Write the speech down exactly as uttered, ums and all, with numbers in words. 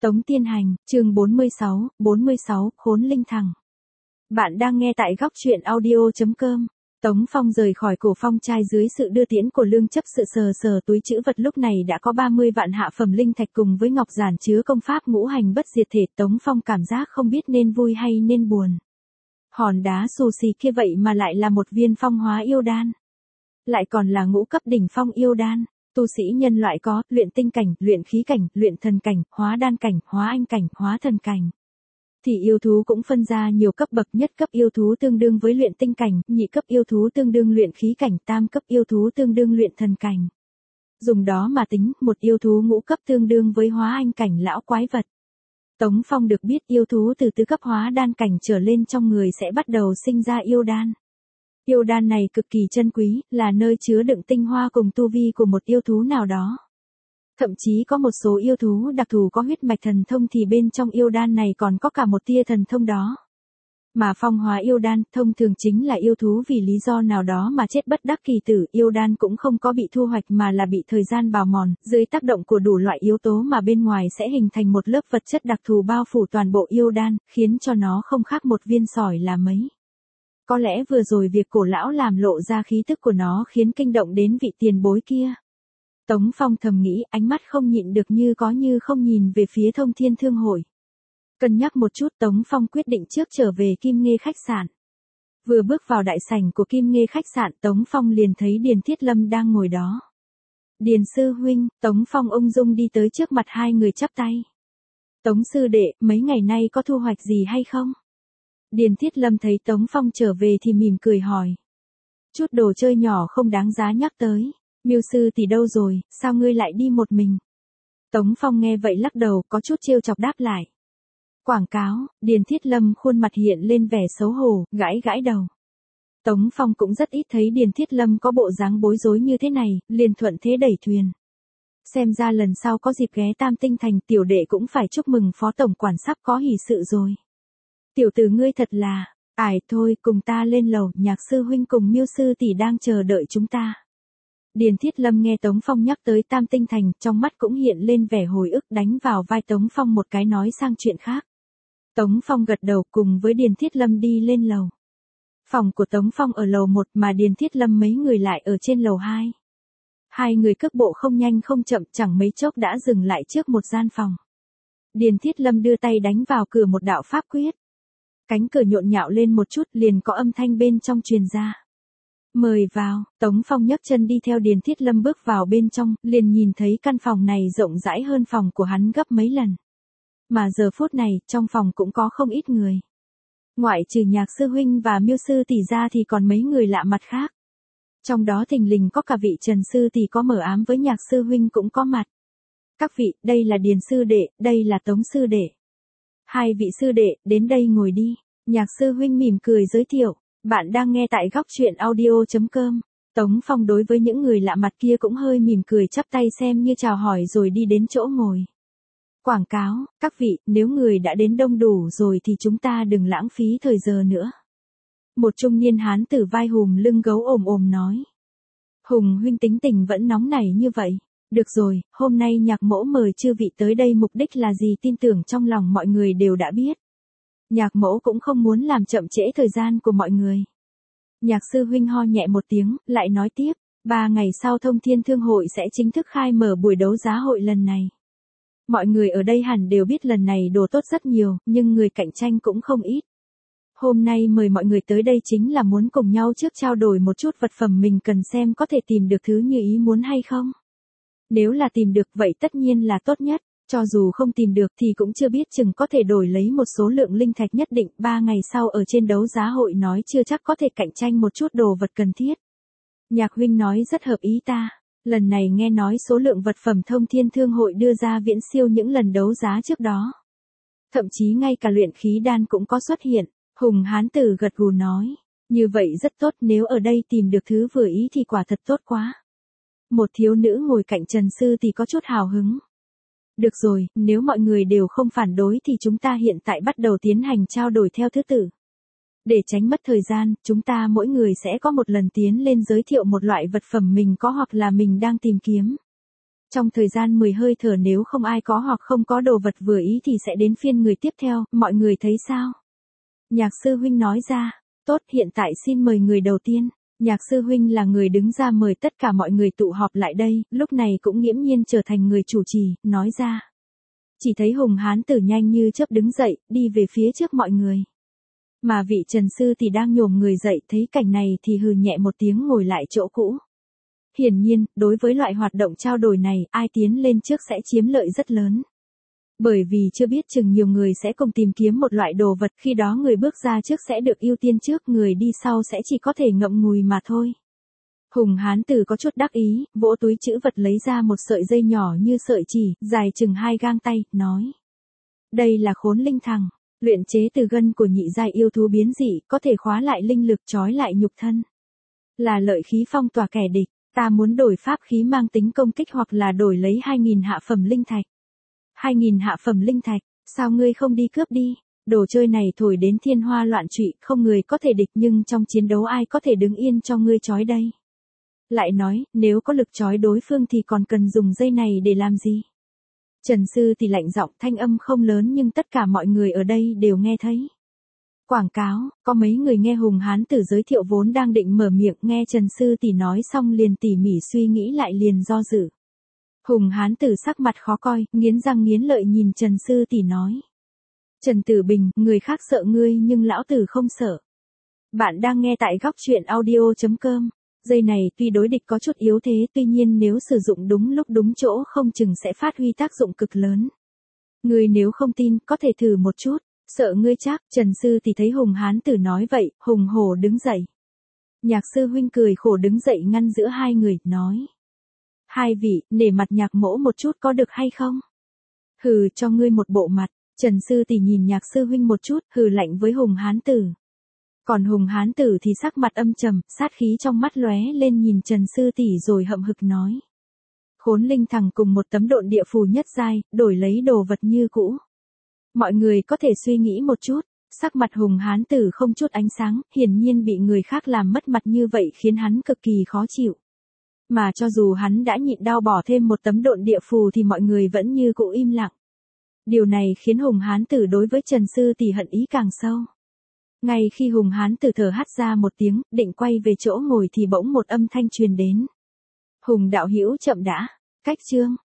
Tống Tiên Hành, chương bốn mươi sáu, bốn mươi sáu, Khốn Linh Thằng. Bạn đang nghe tại góc truyện audio chấm com. Tống Phong rời khỏi Cổ Phong trai dưới sự đưa tiễn của Lương Chấp Sự, sờ sờ túi trữ vật lúc này đã có ba mươi vạn hạ phẩm linh thạch cùng với ngọc giản chứa công pháp ngũ hành bất diệt thể. Tống Phong cảm giác không biết nên vui hay nên buồn. Hòn đá xù xì kia vậy mà lại là một viên phong hóa yêu đan. Lại còn là ngũ cấp đỉnh phong yêu đan. Tu sĩ nhân loại có luyện tinh cảnh, luyện khí cảnh, luyện thần cảnh, hóa đan cảnh, hóa anh cảnh, hóa thần cảnh. Thì yêu thú cũng phân ra nhiều cấp bậc, nhất cấp yêu thú tương đương với luyện tinh cảnh, nhị cấp yêu thú tương đương luyện khí cảnh, tam cấp yêu thú tương đương luyện thần cảnh. Dùng đó mà tính, một yêu thú ngũ cấp tương đương với hóa anh cảnh lão quái vật. Tống Phong được biết yêu thú từ tứ cấp hóa đan cảnh trở lên trong người sẽ bắt đầu sinh ra yêu đan. Yêu đan này cực kỳ chân quý, là nơi chứa đựng tinh hoa cùng tu vi của một yêu thú nào đó. Thậm chí có một số yêu thú đặc thù có huyết mạch thần thông thì bên trong yêu đan này còn có cả một tia thần thông đó. Mà phong hóa yêu đan thông thường chính là yêu thú vì lý do nào đó mà chết bất đắc kỳ tử. Yêu đan cũng không có bị thu hoạch mà là bị thời gian bào mòn, dưới tác động của đủ loại yếu tố mà bên ngoài sẽ hình thành một lớp vật chất đặc thù bao phủ toàn bộ yêu đan, khiến cho nó không khác một viên sỏi là mấy. Có lẽ vừa rồi việc cổ lão làm lộ ra khí tức của nó khiến kinh động đến vị tiền bối kia. Tống Phong thầm nghĩ, ánh mắt không nhịn được như có như không nhìn về phía Thông Thiên Thương Hội. Cân nhắc một chút, Tống Phong quyết định trước trở về Kim Nghê khách sạn. Vừa bước vào đại sảnh của Kim Nghê khách sạn, Tống Phong liền thấy Điền Thiết Lâm đang ngồi đó. Điền sư huynh, Tống Phong ung dung đi tới trước mặt hai người chắp tay. Tống sư đệ, mấy ngày nay có thu hoạch gì hay không? Điền Thiết Lâm thấy Tống Phong trở về thì mỉm cười hỏi. Chút đồ chơi nhỏ không đáng giá nhắc tới. Miêu sư tỷ đâu rồi, sao ngươi lại đi một mình? Tống Phong nghe vậy lắc đầu, có chút trêu chọc đáp lại. Quảng cáo, Điền Thiết Lâm khuôn mặt hiện lên vẻ xấu hổ, gãi gãi đầu. Tống Phong cũng rất ít thấy Điền Thiết Lâm có bộ dáng bối rối như thế này, liền thuận thế đẩy thuyền. Xem ra lần sau có dịp ghé Tam Tinh Thành, tiểu đệ cũng phải chúc mừng phó tổng quản sắp có hỷ sự rồi. Tiểu tử ngươi thật là, ải thôi, cùng ta lên lầu, Nhạc sư huynh cùng Miêu sư tỷ đang chờ đợi chúng ta. Điền Thiết Lâm nghe Tống Phong nhắc tới Tam Tinh Thành, trong mắt cũng hiện lên vẻ hồi ức, đánh vào vai Tống Phong một cái nói sang chuyện khác. Tống Phong gật đầu cùng với Điền Thiết Lâm đi lên lầu. Phòng của Tống Phong ở lầu một mà Điền Thiết Lâm mấy người lại ở trên lầu hai. Hai người cước bộ không nhanh không chậm, chẳng mấy chốc đã dừng lại trước một gian phòng. Điền Thiết Lâm đưa tay đánh vào cửa một đạo pháp quyết. Cánh cửa nhộn nhạo lên một chút, liền có âm thanh bên trong truyền ra. Mời vào. Tống Phong nhấc chân đi theo Điền Thiết Lâm bước vào bên trong, liền nhìn thấy căn phòng này rộng rãi hơn phòng của hắn gấp mấy lần. Mà giờ phút này, trong phòng cũng có không ít người. Ngoại trừ Nhạc sư huynh và Miêu sư tỷ ra thì còn mấy người lạ mặt khác. Trong đó thình lình có cả vị Trần sư tỷ có mở ám với Nhạc sư huynh cũng có mặt. Các vị, đây là Điền sư đệ, đây là Tống sư đệ. Hai vị sư đệ, đến đây ngồi đi. Nhạc sư huynh mỉm cười giới thiệu. Bạn đang nghe tại góc truyện audio chấm com. Tống Phong đối với những người lạ mặt kia cũng hơi mỉm cười chắp tay xem như chào hỏi rồi đi đến chỗ ngồi. Quảng cáo, các vị, nếu người đã đến đông đủ rồi thì chúng ta đừng lãng phí thời giờ nữa. Một trung niên hán tử vai hùm lưng gấu ồm ồm nói. Hùng huynh tính tình vẫn nóng nảy như vậy. Được rồi, hôm nay Nhạc mỗ mời chư vị tới đây mục đích là gì tin tưởng trong lòng mọi người đều đã biết. Nhạc mỗ cũng không muốn làm chậm trễ thời gian của mọi người. Nhạc sư huynh ho nhẹ một tiếng, lại nói tiếp, ba ngày sau Thông Thiên Thương Hội sẽ chính thức khai mở buổi đấu giá hội lần này. Mọi người ở đây hẳn đều biết lần này đồ tốt rất nhiều, nhưng người cạnh tranh cũng không ít. Hôm nay mời mọi người tới đây chính là muốn cùng nhau trước trao đổi một chút vật phẩm mình cần xem có thể tìm được thứ như ý muốn hay không. Nếu là tìm được vậy tất nhiên là tốt nhất. Cho dù không tìm được thì cũng chưa biết chừng có thể đổi lấy một số lượng linh thạch nhất định. Ba ngày sau ở trên đấu giá hội nói chưa chắc có thể cạnh tranh một chút đồ vật cần thiết. Nhạc huynh nói rất hợp ý ta. Lần này nghe nói số lượng vật phẩm Thông Thiên Thương Hội đưa ra viễn siêu những lần đấu giá trước đó. Thậm chí ngay cả luyện khí đan cũng có xuất hiện. Hùng hán tử gật gù nói. Như vậy rất tốt, nếu ở đây tìm được thứ vừa ý thì quả thật tốt quá. Một thiếu nữ ngồi cạnh Trần sư thì có chút hào hứng. Được rồi, nếu mọi người đều không phản đối thì chúng ta hiện tại bắt đầu tiến hành trao đổi theo thứ tự. Để tránh mất thời gian, chúng ta mỗi người sẽ có một lần tiến lên giới thiệu một loại vật phẩm mình có hoặc là mình đang tìm kiếm. Trong thời gian mười hơi thở nếu không ai có hoặc không có đồ vật vừa ý thì sẽ đến phiên người tiếp theo, mọi người thấy sao? Nhạc sư huynh nói ra, tốt hiện tại xin mời người đầu tiên. Nhạc sư huynh là người đứng ra mời tất cả mọi người tụ họp lại đây, lúc này cũng nghiễm nhiên trở thành người chủ trì, nói ra. Chỉ thấy Hùng Hán Tử nhanh như chớp đứng dậy, đi về phía trước mọi người. Mà vị Trần sư thì đang nhổm người dậy, thấy cảnh này thì hừ nhẹ một tiếng ngồi lại chỗ cũ. Hiển nhiên, đối với loại hoạt động trao đổi này, ai tiến lên trước sẽ chiếm lợi rất lớn. Bởi vì chưa biết chừng nhiều người sẽ cùng tìm kiếm một loại đồ vật, khi đó người bước ra trước sẽ được ưu tiên trước, người đi sau sẽ chỉ có thể ngậm ngùi mà thôi. Hùng Hán Tử có chút đắc ý, vỗ túi trữ vật lấy ra một sợi dây nhỏ như sợi chỉ, dài chừng hai gang tay, nói. Đây là khốn linh thằng, luyện chế từ gân của nhị giai yêu thú biến dị, có thể khóa lại linh lực trói lại nhục thân. Là lợi khí phong tỏa kẻ địch, ta muốn đổi pháp khí mang tính công kích hoặc là đổi lấy hai nghìn hạ phẩm linh thạch. hai nghìn hạ phẩm linh thạch, sao ngươi không đi cướp đi? Đồ chơi này thổi đến thiên hoa loạn trụy, không người có thể địch nhưng trong chiến đấu ai có thể đứng yên cho ngươi trói đây? Lại nói, nếu có lực trói đối phương thì còn cần dùng dây này để làm gì? Trần sư thì lạnh giọng, thanh âm không lớn nhưng tất cả mọi người ở đây đều nghe thấy. Quảng cáo, có mấy người nghe Hùng Hán Tử giới thiệu vốn đang định mở miệng, nghe Trần sư thì nói xong liền tỉ mỉ suy nghĩ lại liền do dự. Hùng Hán Tử sắc mặt khó coi, nghiến răng nghiến lợi nhìn Trần sư tỷ nói. Trần Tử Bình, người khác sợ ngươi nhưng lão tử không sợ. Bạn đang nghe tại góc truyện audio chấm com. Dây này tuy đối địch có chút yếu thế, tuy nhiên nếu sử dụng đúng lúc đúng chỗ không chừng sẽ phát huy tác dụng cực lớn. Ngươi nếu không tin, có thể thử một chút. Sợ ngươi chắc, Trần sư tỷ thấy Hùng Hán Tử nói vậy, hùng hổ đứng dậy. Nhạc sư huynh cười khổ đứng dậy ngăn giữa hai người, nói. Hai vị, nể mặt Nhạc mỗ một chút có được hay không? Hừ, cho ngươi một bộ mặt. Trần sư tỷ nhìn Nhạc sư huynh một chút, hừ lạnh với Hùng Hán Tử. Còn Hùng Hán Tử thì sắc mặt âm trầm, sát khí trong mắt lóe lên nhìn Trần sư tỷ rồi hậm hực nói. Khốn linh thằng cùng một tấm độn địa phù nhất giai, đổi lấy đồ vật như cũ. Mọi người có thể suy nghĩ một chút, sắc mặt Hùng Hán Tử không chút ánh sáng, hiển nhiên bị người khác làm mất mặt như vậy khiến hắn cực kỳ khó chịu. Mà cho dù hắn đã nhịn đau bỏ thêm một tấm độn địa phù thì mọi người vẫn như cũ im lặng. Điều này khiến Hùng Hán Tử đối với Trần sư tỷ hận ý càng sâu. Ngay khi Hùng Hán Tử thở hắt ra một tiếng, định quay về chỗ ngồi thì bỗng một âm thanh truyền đến. Hùng đạo hữu chậm đã, cách chương.